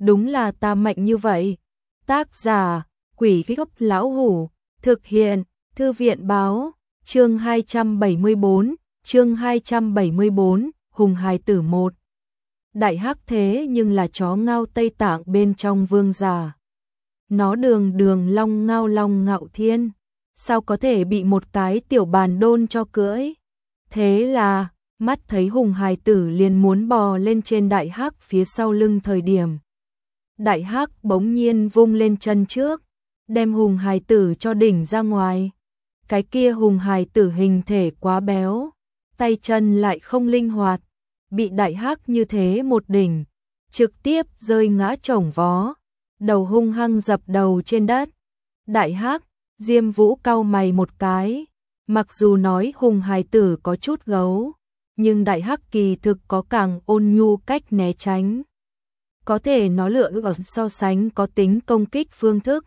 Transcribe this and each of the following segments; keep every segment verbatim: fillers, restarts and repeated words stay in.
đúng là ta mạnh như vậy. Tác giả, Quỷ Gốc Lão Hủ, thực hiện, Thư viện báo, chương hai trăm bảy mươi bốn, chương hai trăm bảy mươi bốn, Hùng Hài Tử một. Đại hắc thế nhưng là chó ngao Tây Tạng bên trong vương giả. Nó đường đường long ngao long ngạo thiên, sao có thể bị một cái tiểu bàn đôn cho cưỡi. Thế là, mắt thấy Hùng Hài Tử liền muốn bò lên trên đại hắc phía sau lưng thời điểm. Đại hắc bỗng nhiên vung lên chân trước, đem Hùng Hài Tử cho đỉnh ra ngoài. Cái kia Hùng Hài Tử hình thể quá béo, tay chân lại không linh hoạt, bị đại hắc như thế một đỉnh, trực tiếp rơi ngã chồng vó, đầu hung hăng dập đầu trên đất. Đại hắc, Diêm Vũ cau mày một cái, mặc dù nói Hùng Hài Tử có chút gấu, nhưng đại hắc kỳ thực có càng ôn nhu cách né tránh. Có thể nó lựa ở so sánh có tính công kích phương thức.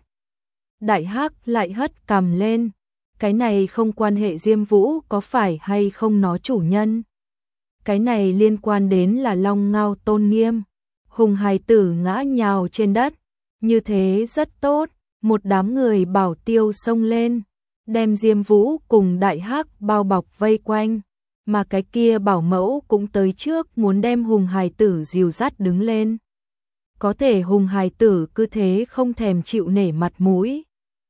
Đại hắc lại hất cằm lên, cái này không quan hệ Diêm Vũ có phải hay không nó chủ nhân. Cái này liên quan đến là long ngao tôn nghiêm. Hùng Hài Tử ngã nhào trên đất, như thế rất tốt, một đám người bảo tiêu xông lên, đem Diêm Vũ cùng đại hắc bao bọc vây quanh, mà cái kia bảo mẫu cũng tới trước muốn đem Hùng Hài Tử dìu dắt đứng lên. Có thể Hùng Hài Tử cứ thế không thèm chịu nể mặt mũi.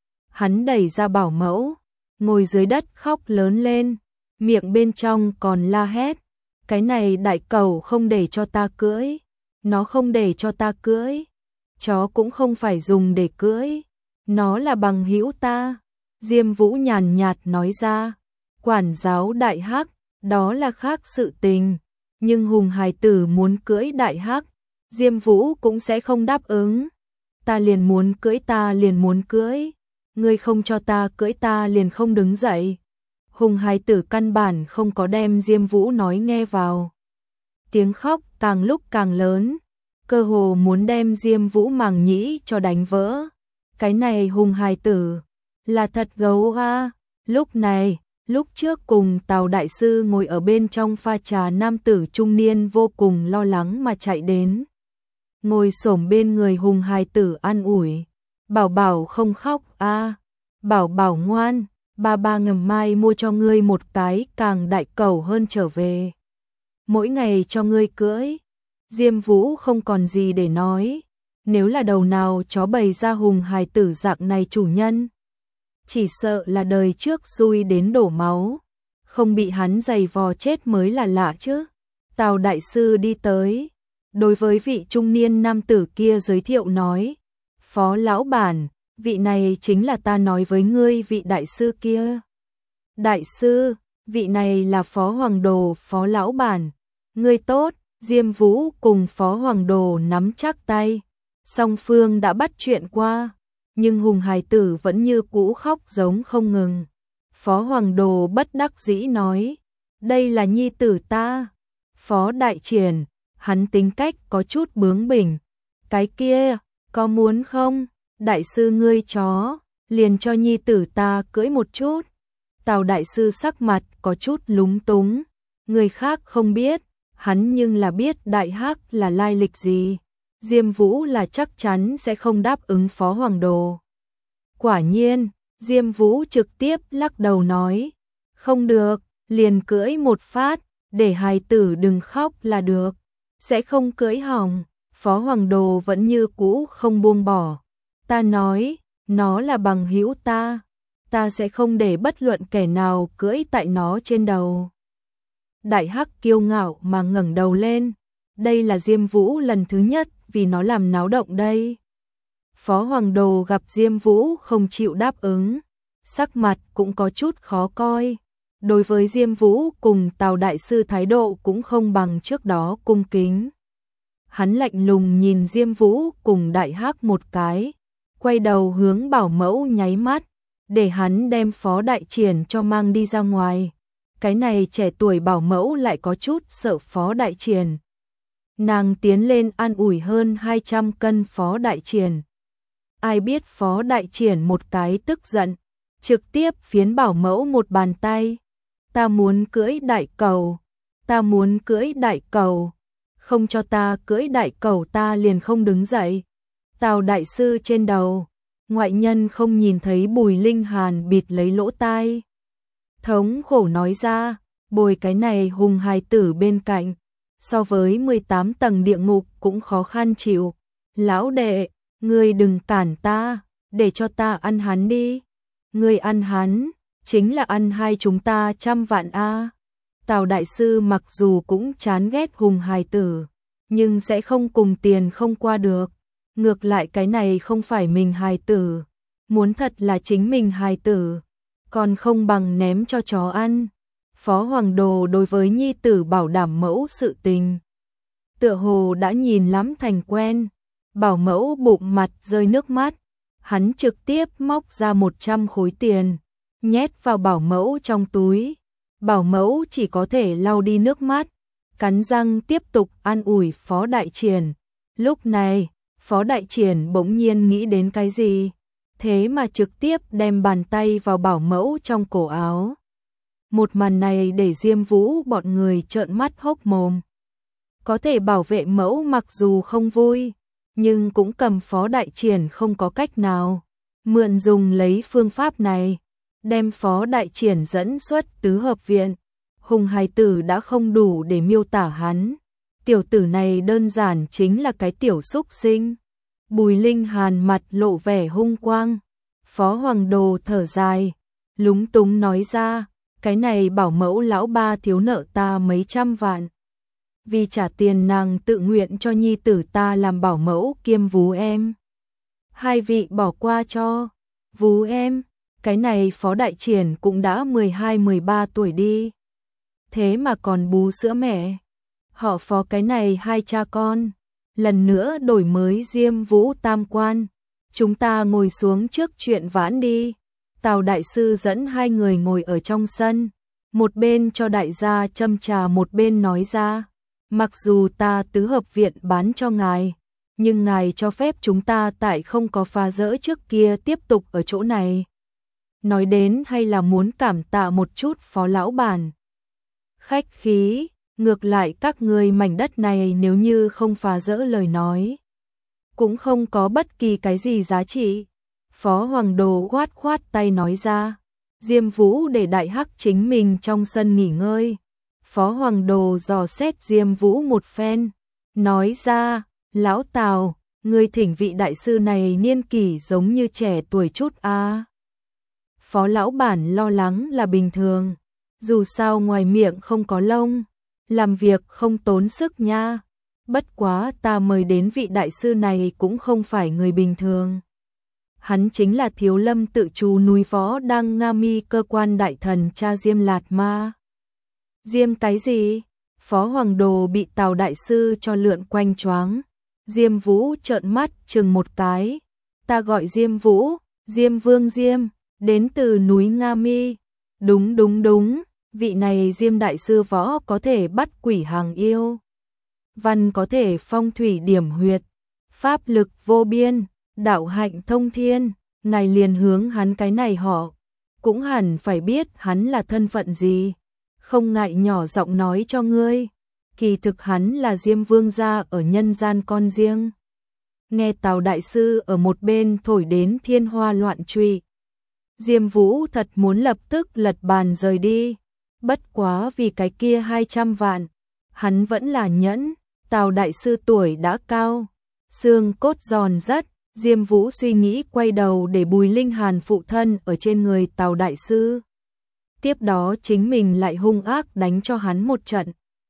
Hắn đẩy ra bảo mẫu, ngồi dưới đất khóc lớn lên, miệng bên trong còn la hét, cái này đại cẩu không để cho ta cưỡi, nó không để cho ta cưỡi, chó cũng không phải dùng để cưỡi, nó là bằng hữu ta. Diêm Vũ nhàn nhạt nói ra, quản giáo đại hắc, đó là khác sự tình, nhưng Hùng Hài Tử muốn cưỡi đại hắc, Diêm Vũ cũng sẽ không đáp ứng. Ta liền muốn cưỡi ta liền muốn cưỡi, ngươi không cho ta cưỡi ta liền không đứng dậy. Hùng Hài Tử căn bản không có đem Diêm Vũ nói nghe vào. Tiếng khóc càng lúc càng lớn, cơ hồ muốn đem Diêm Vũ màng nhĩ cho đánh vỡ. Cái này Hùng Hài Tử là thật gấu a. Lúc này, lúc trước cùng Tào đại sư ngồi ở bên trong pha trà nam tử trung niên vô cùng lo lắng mà chạy đến. Ngồi xổm bên người Hùng Hài Tử an ủi, bảo bảo không khóc a, bảo bảo ngoan, ba ba ngầm mai mua cho ngươi một cái càng đại cẩu hơn trở về, mỗi ngày cho ngươi cưỡi. Diêm Vũ không còn gì để nói, nếu là đầu nào chó bày ra Hùng Hài Tử dạng này chủ nhân, chỉ sợ là đời trước xui đến đổ máu, không bị hắn giày vò chết mới là lạ chứ. Tào đại sư đi tới, đối với vị trung niên nam tử kia giới thiệu nói, Phó lão bản, vị này chính là ta nói với ngươi vị đại sư kia. Đại sư, vị này là Phó Hoàng Đồ. Phó lão bản, ngươi tốt. Diêm Vũ cùng Phó Hoàng Đồ nắm chắc tay, song phương đã bắt chuyện qua, nhưng Hùng Hài Tử vẫn như cũ khóc giống không ngừng. Phó Hoàng Đồ bất đắc dĩ nói, đây là nhi tử ta. Phó Đại Triển, hắn tính cách có chút bướng bỉnh, cái kia, có muốn không? Đại sư ngươi chó, liền cho nhi tử ta cưỡi một chút. Tào đại sư sắc mặt có chút lúng túng, người khác không biết, hắn nhưng là biết đại hắc là lai lịch gì. Diêm Vũ là chắc chắn sẽ không đáp ứng Phó Hoàng Đồ. Quả nhiên, Diêm Vũ trực tiếp lắc đầu nói, không được, liền cưỡi một phát, để hài tử đừng khóc là được, sẽ không cưỡi hỏng. Phó Hoàng Đồ vẫn như cũ không buông bỏ. Ta nói, nó là bằng hữu ta, ta sẽ không để bất luận kẻ nào cưỡi tại nó trên đầu. Đại hắc kiêu ngạo mà ngẩng đầu lên, đây là Diêm Vũ lần thứ nhất vì nó làm náo động đây. Phó Hoàng Đồ gặp Diêm Vũ không chịu đáp ứng, sắc mặt cũng có chút khó coi. Đối với Diêm Vũ cùng Tào đại sư thái độ cũng không bằng trước đó cung kính. Hắn lạnh lùng nhìn Diêm Vũ cùng đại hắc một cái, quay đầu hướng bảo mẫu nháy mắt, để hắn đem Phó Đại Triển cho mang đi ra ngoài. Cái này trẻ tuổi bảo mẫu lại có chút sợ Phó Đại Triển. Nàng tiến lên an ủi hơn hai trăm cân Phó Đại Triển. Ai biết Phó Đại Triển một cái tức giận, trực tiếp phiến bảo mẫu một bàn tay. Ta muốn cưỡi đại cầu, ta muốn cưỡi đại cầu. không cho ta cưỡi đại cẩu ta liền không đứng dậy. Tào đại sư trên đầu, ngoại nhân không nhìn thấy Bùi Linh Hàn bịt lấy lỗ tai. Thống khổ nói ra, bồi cái này hùng hài tử bên cạnh, so với mười tám tầng địa ngục cũng khó khăn chịu. Lão đệ, ngươi đừng cản ta, để cho ta ăn hắn đi. Ngươi ăn hắn, chính là ăn hai chúng ta trăm vạn a. Tào đại sư mặc dù cũng chán ghét hùng hài tử, nhưng sẽ không cùng tiền không qua được. Ngược lại cái này không phải mình hài tử, muốn thật là chính mình hài tử, còn không bằng ném cho chó ăn. Phó Hoàng Đồ đối với nhi tử bảo đảm mẫu sự tình, tựa hồ đã nhìn lắm thành quen. Bảo mẫu bụng mặt rơi nước mắt, hắn trực tiếp móc ra một trăm khối tiền, nhét vào bảo mẫu trong túi. Bảo mẫu chỉ có thể lau đi nước mắt, cắn răng tiếp tục an ủi Phó Đại Triển. Lúc này, Phó Đại Triển bỗng nhiên nghĩ đến cái gì, thế mà trực tiếp đem bàn tay vào bảo mẫu trong cổ áo. Một màn này để Diêm Vũ bọn người trợn mắt hốc mồm. Có thể bảo vệ mẫu mặc dù không vui, nhưng cũng cầm Phó Đại Triển không có cách nào. Mượn dùng lấy phương pháp này, đem Phó Đại Triển dẫn xuất tứ hợp viện. Hùng hài tử đã không đủ để miêu tả hắn. Tiểu tử này đơn giản chính là cái tiểu xúc sinh. Bùi Linh Hàn mặt lộ vẻ hung quang. Phó Hoàng Đồ thở dài, lúng túng nói ra, cái này bảo mẫu lão ba thiếu nợ ta mấy trăm vạn. Vì trả tiền nàng tự nguyện cho nhi tử ta làm bảo mẫu kiêm vú em. Hai vị bỏ qua cho. Vú em, cái này Phó Đại Triển cũng đã mười hai mười ba tuổi đi. Thế mà còn bú sữa mẹ. Họ Phó cái này hai cha con. Lần nữa đổi mới Diêm Vũ tam quan. Chúng ta ngồi xuống trước chuyện vãn đi. Tào đại sư dẫn hai người ngồi ở trong sân. Một bên cho đại gia châm trà, một bên nói ra. Mặc dù ta tứ hợp viện bán cho ngài, nhưng ngài cho phép chúng ta tại không có phá rỡ trước kia tiếp tục ở chỗ này. Nói đến hay là muốn cảm tạ một chút Phó lão bản. Khách khí, ngược lại các người mảnh đất này nếu như không phá rỡ lời nói, cũng không có bất kỳ cái gì giá trị. Phó Hoàng Đồ khoát khoát tay nói ra. Diêm Vũ để đại hắc chính mình trong sân nghỉ ngơi. Phó Hoàng Đồ dò xét Diêm Vũ một phen, nói ra, lão Tào, ngươi thỉnh vị đại sư này niên kỷ giống như trẻ tuổi chút a. À. Phó lão bản lo lắng là bình thường, dù sao ngoài miệng không có lông, làm việc không tốn sức nha. Bất quá ta mời đến vị đại sư này cũng không phải người bình thường. Hắn chính là Thiếu Lâm tự trù núi Võ Đăng Nga Mi cơ quan đại thần cha Diêm Lạt Ma. Diêm cái gì? Phó Hoàng Đồ bị Tào đại sư cho lượn quanh choáng. Diêm Vũ trợn mắt chừng một cái. Ta gọi Diêm Vũ, Diêm Vương Diêm, đến từ núi Nga Mi. Đúng đúng đúng, vị này Diêm đại sư võ có thể bắt quỷ hàng yêu. Văn có thể phong thủy điểm huyệt, pháp lực vô biên, đạo hạnh thông thiên, ngài liền hướng hắn cái này họ, cũng hẳn phải biết hắn là thân phận gì. Không ngại nhỏ giọng nói cho ngươi, kỳ thực hắn là Diêm Vương gia ở nhân gian con riêng. Nghe Tào đại sư ở một bên thổi đến thiên hoa loạn truy, Diêm Vũ thật muốn lập tức lật bàn rời đi. Bất quá vì cái kia hai trăm vạn, hắn vẫn là nhẫn. Tào đại sư tuổi đã cao, xương cốt giòn rất. Diêm Vũ suy nghĩ quay đầu để Bùi Linh Hàn phụ thân ở trên người Tào đại sư. Tiếp đó chính mình lại hung ác đánh cho hắn một trận.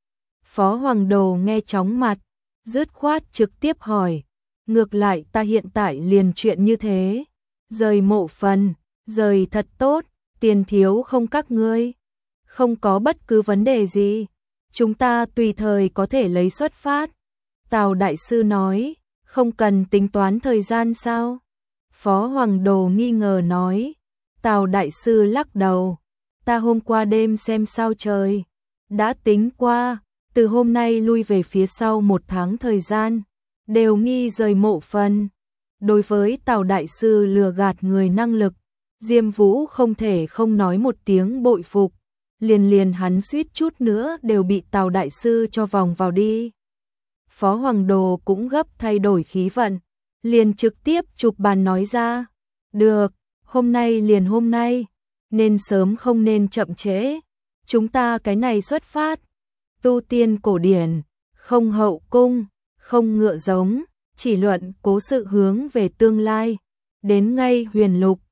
Phó Hoàng Đồ nghe chóng mặt, dứt khoát trực tiếp hỏi, ngược lại ta hiện tại liền chuyện như thế, rời mộ phần, rời thật tốt, tiền thiếu không các ngươi, không có bất cứ vấn đề gì, chúng ta tùy thời có thể lấy xuất phát. Tào đại sư nói, không cần tính toán thời gian sao? Phó Hoàng Đồ nghi ngờ nói. Tào đại sư lắc đầu, ta hôm qua đêm xem sao trời, đã tính qua, từ hôm nay lui về phía sau một tháng thời gian, đều nghi rời mộ phần. Đối với Tào đại sư lừa gạt người năng lực, Diêm Vũ không thể không nói một tiếng bội phục, liền liền hắn suýt chút nữa đều bị Tào đại sư cho vòng vào đi. Phó Hoàng Đồ cũng gấp thay đổi khí vận, liền trực tiếp chụp bàn nói ra, được, hôm nay liền hôm nay, nên sớm không nên chậm trễ, chúng ta cái này xuất phát, tu tiên cổ điển, không hậu cung, không ngựa giống, chỉ luận cố sự hướng về tương lai, đến ngay huyền lục,